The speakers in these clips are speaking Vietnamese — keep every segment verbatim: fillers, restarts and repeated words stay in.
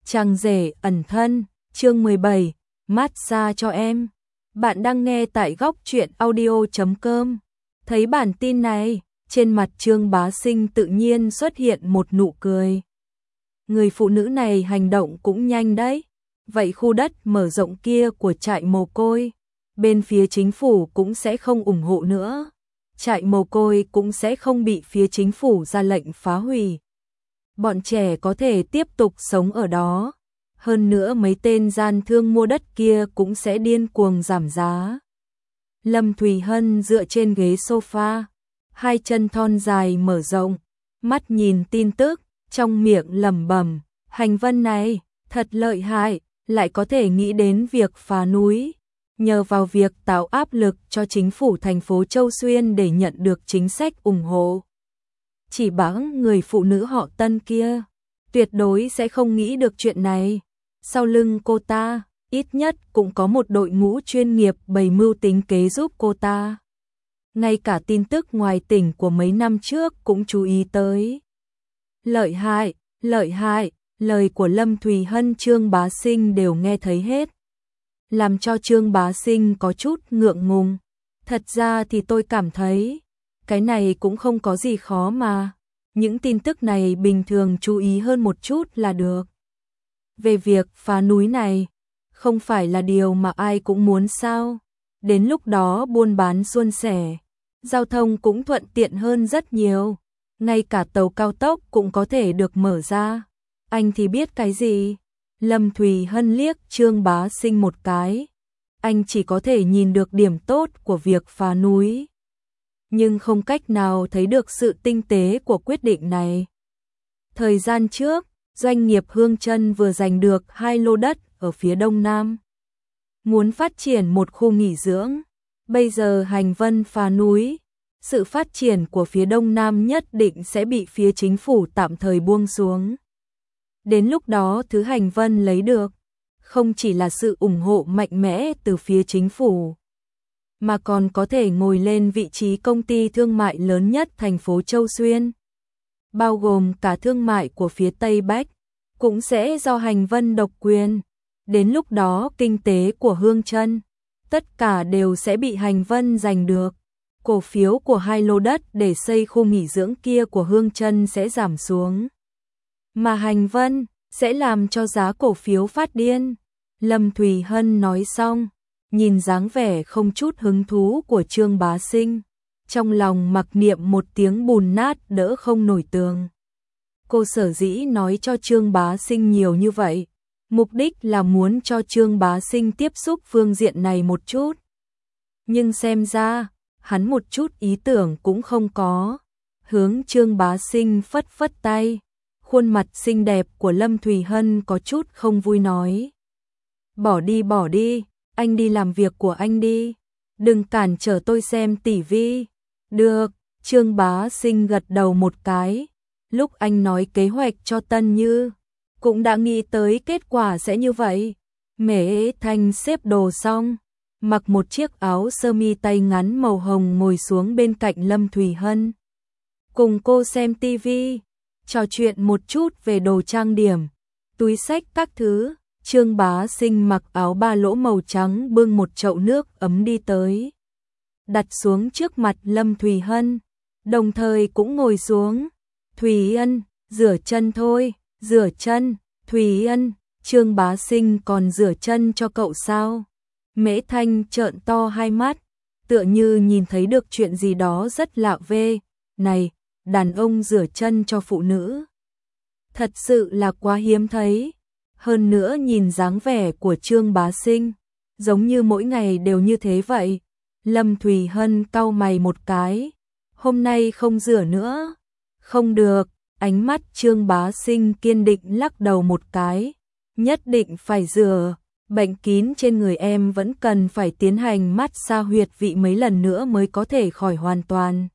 Chàng rể ẩn thân, chương mười bảy, massage cho em. Bạn đang nghe tại góc truyện audio chấm com. Thấy bản tin này, trên mặt Trương Bá Sinh tự nhiên xuất hiện một nụ cười. Người phụ nữ này hành động cũng nhanh đấy. Vậy khu đất mở rộng kia của trại mồ côi, bên phía chính phủ cũng sẽ không ủng hộ nữa. Trại mồ côi cũng sẽ không bị phía chính phủ ra lệnh phá hủy. Bọn trẻ có thể tiếp tục sống ở đó. Hơn nữa mấy tên gian thương mua đất kia cũng sẽ điên cuồng giảm giá. Lâm Thùy Hân dựa trên ghế sofa, hai chân thon dài mở rộng, mắt nhìn tin tức, trong miệng lẩm bẩm, hành vân này, thật lợi hại, lại có thể nghĩ đến việc phá núi. Nhờ vào việc tạo áp lực cho chính phủ thành phố Châu Xuyên để nhận được chính sách ủng hộ. Chỉ bẵng người phụ nữ họ Tân kia, tuyệt đối sẽ không nghĩ được chuyện này. Sau lưng cô ta, ít nhất cũng có một đội ngũ chuyên nghiệp bày mưu tính kế giúp cô ta. Ngay cả tin tức ngoài tỉnh của mấy năm trước cũng chú ý tới. Lợi hại, lợi hại, lời của Lâm Thùy Hân Trương Bá Sinh đều nghe thấy hết. Làm cho Trương Bá Sinh có chút ngượng ngùng. Thật ra thì tôi cảm thấy, cái này cũng không có gì khó mà. Những tin tức này bình thường chú ý hơn một chút là được. Về việc phá núi này, không phải là điều mà ai cũng muốn sao. Đến lúc đó buôn bán suôn sẻ, giao thông cũng thuận tiện hơn rất nhiều. Ngay cả tàu cao tốc cũng có thể được mở ra. Anh thì biết cái gì? Lâm Thùy Hân liếc Trương Bá Sinh một cái. Anh chỉ có thể nhìn được điểm tốt của việc phá núi, nhưng không cách nào thấy được sự tinh tế của quyết định này. Thời gian trước, doanh nghiệp Hương Trân vừa giành được hai lô đất ở phía đông nam, muốn phát triển một khu nghỉ dưỡng. Bây giờ hành vân phá núi, sự phát triển của phía đông nam nhất định sẽ bị phía chính phủ tạm thời buông xuống. Đến lúc đó thứ hành vân lấy được, không chỉ là sự ủng hộ mạnh mẽ từ phía chính phủ, mà còn có thể ngồi lên vị trí công ty thương mại lớn nhất thành phố Châu Xuyên. Bao gồm cả thương mại của phía Tây Bắc, cũng sẽ do hành vân độc quyền. Đến lúc đó kinh tế của Hương Trân, tất cả đều sẽ bị hành vân giành được. Cổ phiếu của hai lô đất để xây khu nghỉ dưỡng kia của Hương Trân sẽ giảm xuống, mà hành vân sẽ làm cho giá cổ phiếu phát điên. Lâm Thùy Hân nói xong, nhìn dáng vẻ không chút hứng thú của Trương Bá Sinh, trong lòng mặc niệm một tiếng bùn nát đỡ không nổi tường. Cô sở dĩ nói cho Trương Bá Sinh nhiều như vậy, mục đích là muốn cho Trương Bá Sinh tiếp xúc phương diện này một chút. Nhưng xem ra, hắn một chút ý tưởng cũng không có. Hướng Trương Bá Sinh phất phất tay, khuôn mặt xinh đẹp của Lâm Thùy Hân có chút không vui nói. Bỏ đi bỏ đi, anh đi làm việc của anh đi, đừng cản trở tôi xem tivi. Được, Trương Bá Sinh gật đầu một cái. Lúc anh nói kế hoạch cho Tân Như, cũng đã nghĩ tới kết quả sẽ như vậy. Mễ Thanh xếp đồ xong, mặc một chiếc áo sơ mi tay ngắn màu hồng ngồi xuống bên cạnh Lâm Thùy Hân. Cùng cô xem tivi, trò chuyện một chút về đồ trang điểm, túi xách các thứ. Trương Bá Sinh mặc áo ba lỗ màu trắng bưng một chậu nước ấm đi tới, đặt xuống trước mặt Lâm Thùy Hân, đồng thời cũng ngồi xuống. Thùy Hân, rửa chân thôi, rửa chân. Thùy Hân, Trương Bá Sinh còn rửa chân cho cậu sao? Mễ Thanh trợn to hai mắt, tựa như nhìn thấy được chuyện gì đó rất lạ vê. Này, đàn ông rửa chân cho phụ nữ, thật sự là quá hiếm thấy. Hơn nữa nhìn dáng vẻ của Trương Bá Sinh, giống như mỗi ngày đều như thế vậy. Lâm Thùy Hân cau mày một cái, hôm nay không rửa nữa. Không được, ánh mắt Trương Bá Sinh kiên định lắc đầu một cái, nhất định phải rửa. Bệnh kín trên người em vẫn cần phải tiến hành massage huyệt vị mấy lần nữa mới có thể khỏi hoàn toàn.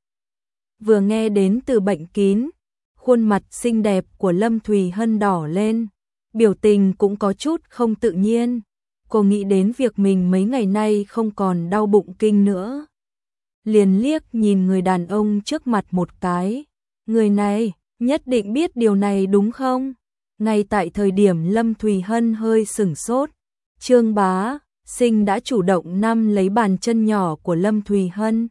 Vừa nghe đến từ bệnh kín, khuôn mặt xinh đẹp của Lâm Thùy Hân đỏ lên, biểu tình cũng có chút không tự nhiên. Cô nghĩ đến việc mình mấy ngày nay không còn đau bụng kinh nữa, liền liếc nhìn người đàn ông trước mặt một cái. Người này nhất định biết điều này đúng không? Ngay tại thời điểm Lâm Thùy Hân hơi sửng sốt, Trương Bá Sinh đã chủ động nắm lấy bàn chân nhỏ của Lâm Thùy Hân,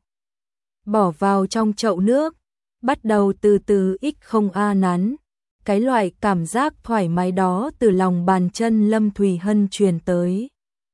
bỏ vào trong chậu nước, bắt đầu từ từ ích không a nắn. Cái loại cảm giác thoải mái đó từ lòng bàn chân Lâm Thùy Hân truyền tới.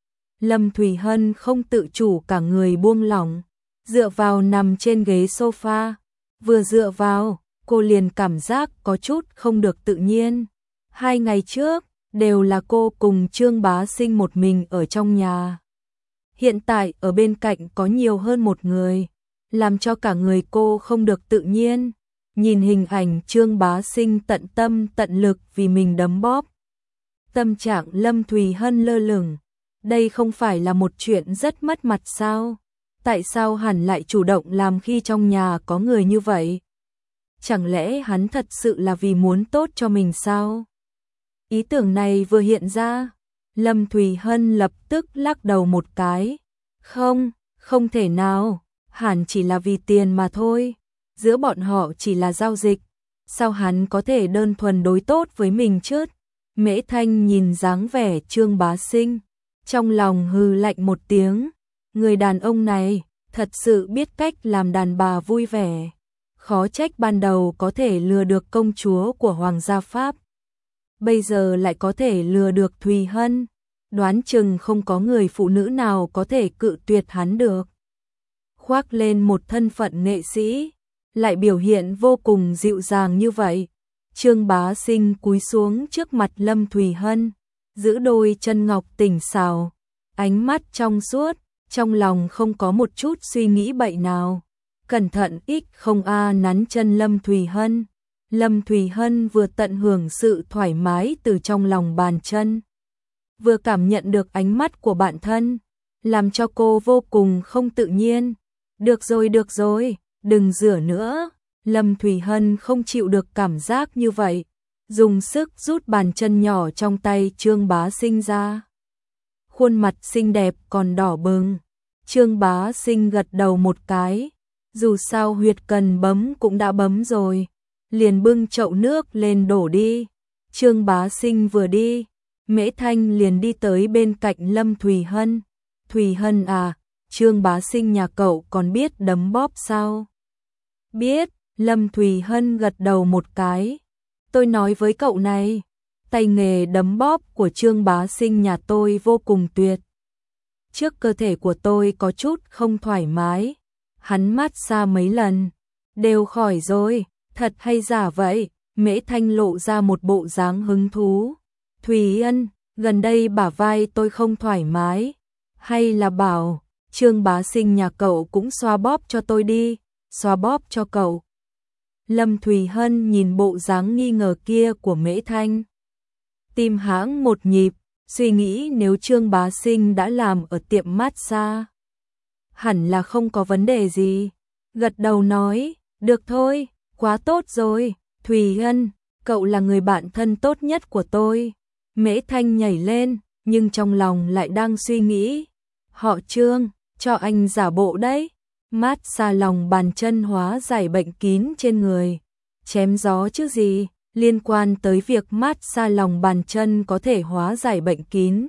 Lâm Thùy Hân không tự chủ cả người buông lỏng, dựa vào nằm trên ghế sofa. Vừa dựa vào, cô liền cảm giác có chút không được tự nhiên. Hai ngày trước, đều là cô cùng Trương Bá Sinh một mình ở trong nhà. Hiện tại ở bên cạnh có nhiều hơn một người, làm cho cả người cô không được tự nhiên. Nhìn hình ảnh Trương Bá Sinh tận tâm tận lực vì mình đấm bóp, tâm trạng Lâm Thùy Hân lơ lửng. Đây không phải là một chuyện rất mất mặt sao? Tại sao hắn lại chủ động làm khi trong nhà có người như vậy? Chẳng lẽ hắn thật sự là vì muốn tốt cho mình sao? Ý tưởng này vừa hiện ra, Lâm Thùy Hân lập tức lắc đầu một cái. Không, không thể nào, hắn chỉ là vì tiền mà thôi. Giữa bọn họ chỉ là giao dịch, sao hắn có thể đơn thuần đối tốt với mình chứ? Mễ Thanh nhìn dáng vẻ Trương Bá Sinh, trong lòng hừ lạnh một tiếng. Người đàn ông này thật sự biết cách làm đàn bà vui vẻ. Khó trách ban đầu có thể lừa được công chúa của Hoàng gia Pháp, bây giờ lại có thể lừa được Thùy Hân. Đoán chừng không có người phụ nữ nào có thể cự tuyệt hắn được. Khoác lên một thân phận nghệ sĩ, lại biểu hiện vô cùng dịu dàng như vậy. Trương Bá Sinh cúi xuống trước mặt Lâm Thùy Hân, giữ đôi chân ngọc tỉnh xảo, ánh mắt trong suốt, trong lòng không có một chút suy nghĩ bậy nào. Cẩn thận ích không a nắn chân Lâm Thùy Hân. Lâm Thùy Hân vừa tận hưởng sự thoải mái từ trong lòng bàn chân, vừa cảm nhận được ánh mắt của bạn thân, làm cho cô vô cùng không tự nhiên. Được rồi, được rồi, đừng rửa nữa. Lâm Thùy Hân không chịu được cảm giác như vậy, dùng sức rút bàn chân nhỏ trong tay Trương Bá Sinh ra. Khuôn mặt xinh đẹp còn đỏ bừng. Trương Bá Sinh gật đầu một cái, dù sao huyệt cần bấm cũng đã bấm rồi, liền bưng chậu nước lên đổ đi. Trương Bá Sinh vừa đi, Mễ Thanh liền đi tới bên cạnh Lâm Thùy Hân. Thùy Hân à, Trương Bá Sinh nhà cậu còn biết đấm bóp sao? Biết. Lâm Thùy Hân gật đầu một cái. Tôi nói với cậu này, tay nghề đấm bóp của Trương Bá Sinh nhà tôi vô cùng tuyệt. Trước cơ thể của tôi có chút không thoải mái, hắn mát xa mấy lần, đều khỏi rồi. Thật hay giả vậy? Mễ Thanh lộ ra một bộ dáng hứng thú. Thùy Hân, gần đây bả vai tôi không thoải mái, hay là bảo Trương Bá Sinh nhà cậu cũng xoa bóp cho tôi đi, xoa bóp cho cậu. Lâm Thùy Hân nhìn bộ dáng nghi ngờ kia của Mễ Thanh, tim hãng một nhịp, suy nghĩ nếu Trương Bá Sinh đã làm ở tiệm massage, hẳn là không có vấn đề gì. Gật đầu nói, được thôi, quá tốt rồi. Thùy Hân, cậu là người bạn thân tốt nhất của tôi. Mễ Thanh nhảy lên, nhưng trong lòng lại đang suy nghĩ, họ Trương, cho anh giả bộ đấy. Mát xa lòng bàn chân hóa giải bệnh kín trên người. Chém gió chứ gì, liên quan tới việc mát xa lòng bàn chân có thể hóa giải bệnh kín.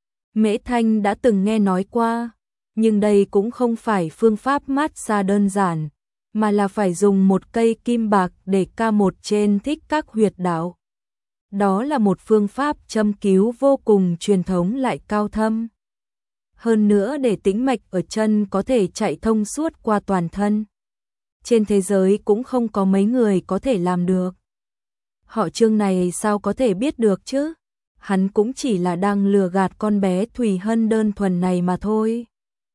Mễ Thanh đã từng nghe nói qua, nhưng đây cũng không phải phương pháp mát xa đơn giản, mà là phải dùng một cây kim bạc để ca một trên thích các huyệt đạo. Đó là một phương pháp châm cứu vô cùng truyền thống lại cao thâm. Hơn nữa để tĩnh mạch ở chân có thể chạy thông suốt qua toàn thân. Trên thế giới cũng không có mấy người có thể làm được. Họ Trương này sao có thể biết được chứ? Hắn cũng chỉ là đang lừa gạt con bé Thùy Hân đơn thuần này mà thôi.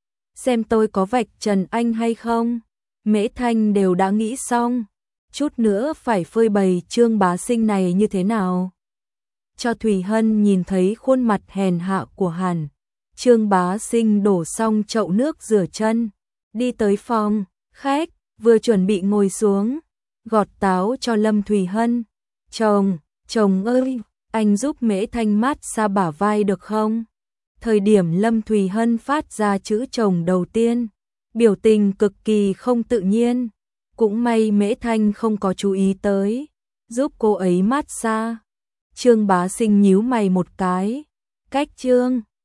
Xem tôi có vạch trần anh hay không? Mễ Thanh đều đã nghĩ xong, chút nữa phải phơi bày Trương Bá Sinh này như thế nào. Cho Thùy Hân nhìn thấy khuôn mặt hèn hạ của hắn. Trương Bá Sinh đổ xong chậu nước rửa chân, đi tới phòng khách, vừa chuẩn bị ngồi xuống, gọt táo cho Lâm Thùy Hân. Chồng, chồng ơi, anh giúp Mễ Thanh mát xa bả vai được không? Thời điểm Lâm Thùy Hân phát ra chữ chồng đầu tiên, biểu tình cực kỳ không tự nhiên. Cũng may Mễ Thanh không có chú ý tới, giúp cô ấy mát xa. Trương Bá Sinh nhíu mày một cái. Cách Trương